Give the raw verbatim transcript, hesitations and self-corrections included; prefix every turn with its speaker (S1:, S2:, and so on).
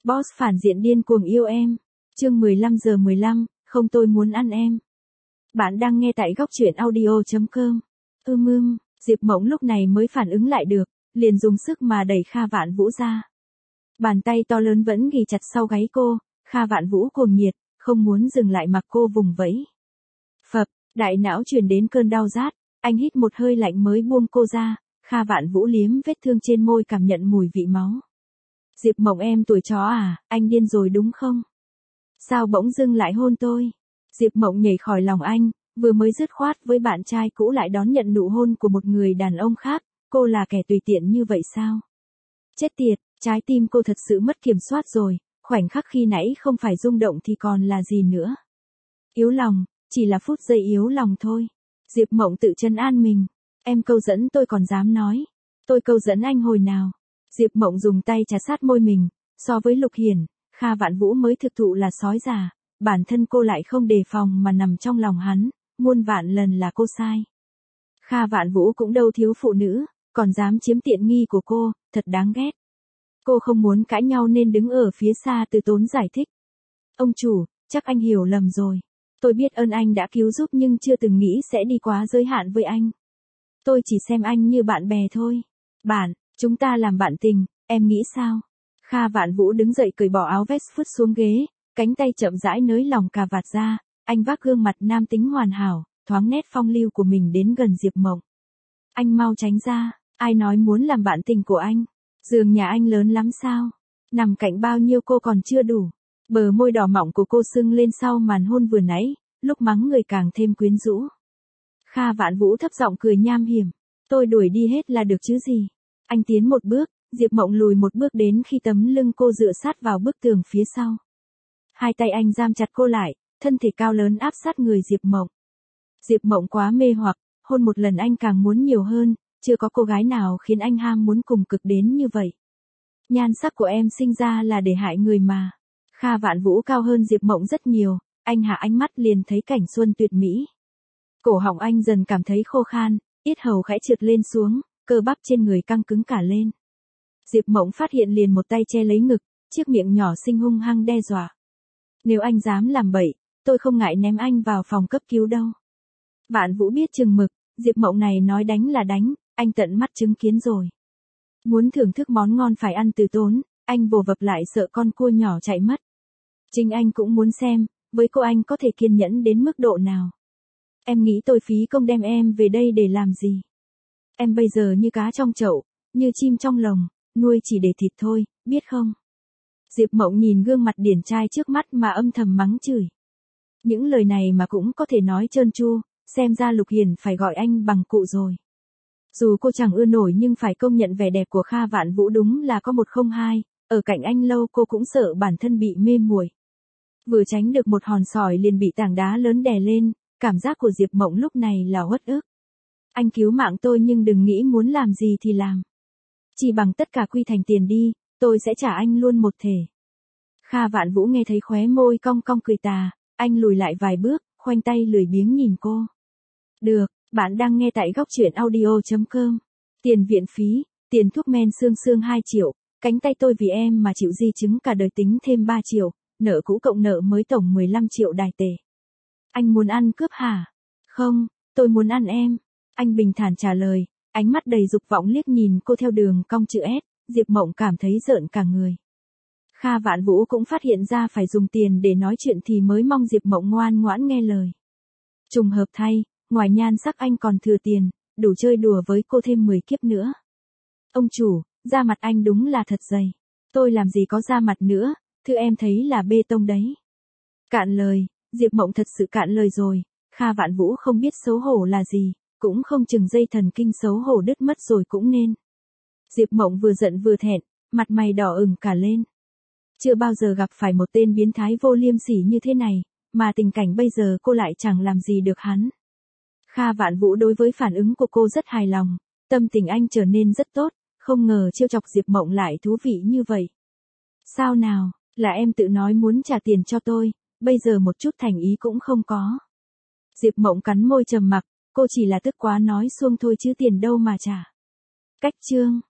S1: Boss phản diện điên cuồng yêu em. Chương mười lăm giờ mười lăm, không tôi muốn ăn em. Bạn đang nghe tại góc truyện audio chấm com. Ưm ưm, Diệp Mộng lúc này mới phản ứng lại được, liền dùng sức mà đẩy Kha Vạn Vũ ra. Bàn tay to lớn vẫn ghì chặt sau gáy cô, Kha Vạn Vũ cuồng nhiệt, không muốn dừng lại mặc cô vùng vẫy. Phập, đại não truyền đến cơn đau rát, anh hít một hơi lạnh mới buông cô ra, Kha Vạn Vũ liếm vết thương trên môi cảm nhận mùi vị máu. Diệp Mộng em tuổi chó à, anh điên rồi đúng không? Sao bỗng dưng lại hôn tôi? Diệp Mộng nhảy khỏi lòng anh, vừa mới dứt khoát với bạn trai cũ lại đón nhận nụ hôn của một người đàn ông khác, cô là kẻ tùy tiện như vậy sao? Chết tiệt, trái tim cô thật sự mất kiểm soát rồi, khoảnh khắc khi nãy không phải rung động thì còn là gì nữa? Yếu lòng, chỉ là phút giây yếu lòng thôi. Diệp Mộng tự trấn an mình, em câu dẫn tôi còn dám nói, tôi câu dẫn anh hồi nào? Diệp Mộng dùng tay chà sát môi mình, so với Lục Hiển, Kha Vạn Vũ mới thực thụ là sói già, bản thân cô lại không đề phòng mà nằm trong lòng hắn, muôn vạn lần là cô sai. Kha Vạn Vũ cũng đâu thiếu phụ nữ, còn dám chiếm tiện nghi của cô, thật đáng ghét. Cô không muốn cãi nhau nên đứng ở phía xa từ tốn giải thích. Ông chủ, chắc anh hiểu lầm rồi. Tôi biết ơn anh đã cứu giúp nhưng chưa từng nghĩ sẽ đi quá giới hạn với anh. Tôi chỉ xem anh như bạn bè thôi. Bạn, chúng ta làm bạn tình, em nghĩ sao? Kha Vạn Vũ đứng dậy cởi bỏ áo vest phứt xuống ghế, cánh tay chậm rãi nới lòng cà vạt ra, anh vác gương mặt nam tính hoàn hảo, thoáng nét phong lưu của mình đến gần Diệp Mộng. Anh mau tránh ra, ai nói muốn làm bạn tình của anh? Giường nhà anh lớn lắm sao? Nằm cạnh bao nhiêu cô còn chưa đủ. Bờ môi đỏ mọng của cô sưng lên sau màn hôn vừa nãy, lúc mắng người càng thêm quyến rũ. Kha Vạn Vũ thấp giọng cười nham hiểm, tôi đuổi đi hết là được chứ gì. Anh tiến một bước, Diệp Mộng lùi một bước đến khi tấm lưng cô dựa sát vào bức tường phía sau. Hai tay anh giam chặt cô lại, thân thể cao lớn áp sát người Diệp Mộng. Diệp Mộng quá mê hoặc, hôn một lần anh càng muốn nhiều hơn, chưa có cô gái nào khiến anh ham muốn cùng cực đến như vậy. Nhan sắc của em sinh ra là để hại người mà. Kha Vạn Vũ cao hơn Diệp Mộng rất nhiều, anh hạ ánh mắt liền thấy cảnh xuân tuyệt mỹ. Cổ họng anh dần cảm thấy khô khan, yết hầu khẽ trượt lên xuống, cơ bắp trên người căng cứng cả lên. Diệp Mộng phát hiện liền một tay che lấy ngực, chiếc miệng nhỏ xinh hung hăng đe dọa. Nếu anh dám làm bậy, tôi không ngại ném anh vào phòng cấp cứu đâu. Vạn Vũ biết chừng mực, Diệp Mộng này nói đánh là đánh, anh tận mắt chứng kiến rồi. Muốn thưởng thức món ngon phải ăn từ tốn, anh vồ vập lại sợ con cua nhỏ chạy mất. Chính anh cũng muốn xem, với cô anh có thể kiên nhẫn đến mức độ nào. Em nghĩ tôi phí công đem em về đây để làm gì? Em bây giờ như cá trong chậu, như chim trong lồng, nuôi chỉ để thịt thôi, biết không? Diệp Mộng nhìn gương mặt điển trai trước mắt mà âm thầm mắng chửi. Những lời này mà cũng có thể nói trơn tru, xem ra Lục Hiển phải gọi anh bằng cụ rồi. Dù cô chẳng ưa nổi nhưng phải công nhận vẻ đẹp của Kha Vạn Vũ đúng là có một không hai, ở cạnh anh lâu cô cũng sợ bản thân bị mê muội. Vừa tránh được một hòn sỏi liền bị tảng đá lớn đè lên, cảm giác của Diệp Mộng lúc này là uất ức. Anh cứu mạng tôi nhưng đừng nghĩ muốn làm gì thì làm. Chỉ bằng tất cả quy thành tiền đi, tôi sẽ trả anh luôn một thể. Kha Vạn Vũ nghe thấy khóe môi cong cong cười tà, anh lùi lại vài bước, khoanh tay lười biếng nhìn cô. Được, bạn đang nghe tại góc truyện audio chấm com. Tiền viện phí, tiền thuốc men xương xương hai triệu, cánh tay tôi vì em mà chịu di chứng cả đời tính thêm ba triệu, nợ cũ cộng nợ mới tổng mười lăm triệu đài tệ. Anh muốn ăn cướp hả? Không, tôi muốn ăn em. Anh bình thản trả lời, ánh mắt đầy dục vọng liếc nhìn cô theo đường cong chữ S, Diệp Mộng cảm thấy rợn cả người. Kha Vạn Vũ cũng phát hiện ra phải dùng tiền để nói chuyện thì mới mong Diệp Mộng ngoan ngoãn nghe lời. Trùng hợp thay, ngoài nhan sắc anh còn thừa tiền, đủ chơi đùa với cô thêm mười kiếp nữa. Ông chủ, da mặt anh đúng là thật dày. Tôi làm gì có da mặt nữa, thứ em thấy là bê tông đấy. Cạn lời, Diệp Mộng thật sự cạn lời rồi, Kha Vạn Vũ không biết xấu hổ là gì, cũng không chừng dây thần kinh xấu hổ đứt mất rồi cũng nên. Diệp Mộng vừa giận vừa thẹn, mặt mày đỏ ửng cả lên. Chưa bao giờ gặp phải một tên biến thái vô liêm sỉ như thế này, mà tình cảnh bây giờ cô lại chẳng làm gì được hắn. Kha Vạn Vũ đối với phản ứng của cô rất hài lòng, tâm tình anh trở nên rất tốt, không ngờ trêu chọc Diệp Mộng lại thú vị như vậy. Sao nào, là em tự nói muốn trả tiền cho tôi, bây giờ một chút thành ý cũng không có. Diệp Mộng cắn môi trầm mặc, cô chỉ là tức quá nói xuông thôi chứ tiền đâu mà trả. Cách chương